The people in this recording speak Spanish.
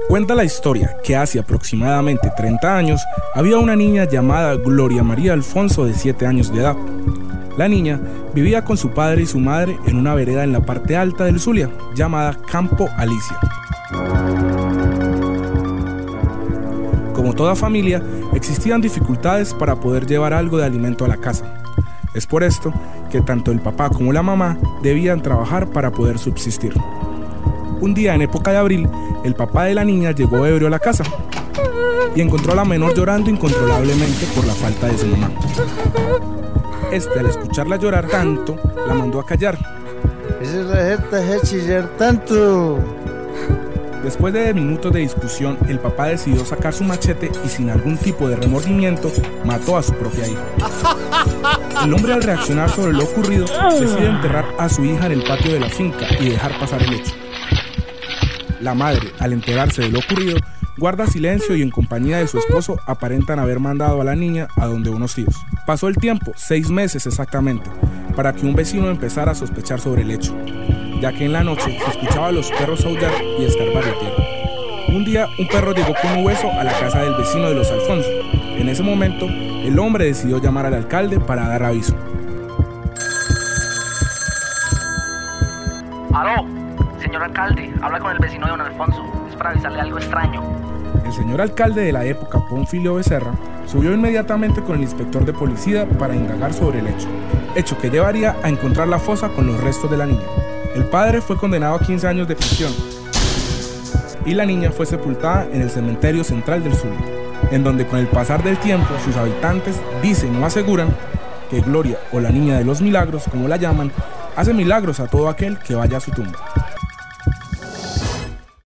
Cuenta la historia que hace aproximadamente 30 años había una niña llamada Gloria María Alfonso de 7 años de edad. La niña vivía con su padre y su madre en una vereda en la parte alta del Zulia, llamada Campo Alicia. Como toda familia, existían dificultades para poder llevar algo de alimento a la casa. Es por esto que tanto el papá como la mamá debían trabajar para poder subsistir. Un día en época de abril, el papá de la niña llegó ebrio a la casa y encontró a la menor llorando incontrolablemente por la falta de su mamá. Al escucharla llorar tanto, la mandó a callar. Tanto. Después de minutos de discusión, el papá decidió sacar su machete y sin algún tipo de remordimiento, mató a su propia hija. El hombre, al reaccionar sobre lo ocurrido, decide enterrar a su hija en el patio de la finca y dejar pasar el hecho. La madre, al enterarse de lo ocurrido, guarda silencio y en compañía de su esposo aparentan haber mandado a la niña a donde unos tíos. Pasó el tiempo, 6 meses exactamente, para que un vecino empezara a sospechar sobre el hecho, ya que en la noche se escuchaba a los perros aullar y escarbar la tierra. Un día, un perro llegó con un hueso a la casa del vecino de los Alfonso. En ese momento, el hombre decidió llamar al alcalde para dar aviso. ¡Aló! Señor alcalde, habla con el vecino de don Alfonso. Es para avisarle algo extraño. El señor alcalde de la época, Pánfilo Becerra, subió inmediatamente con el inspector de policía para indagar sobre el hecho que llevaría a encontrar la fosa con los restos de la niña. El padre fue condenado a 15 años de prisión y la niña fue sepultada en el cementerio central del Zulia, en donde con el pasar del tiempo sus habitantes dicen o aseguran que Gloria, o la niña de los milagros, como la llaman, hace milagros a todo aquel que vaya a su tumba.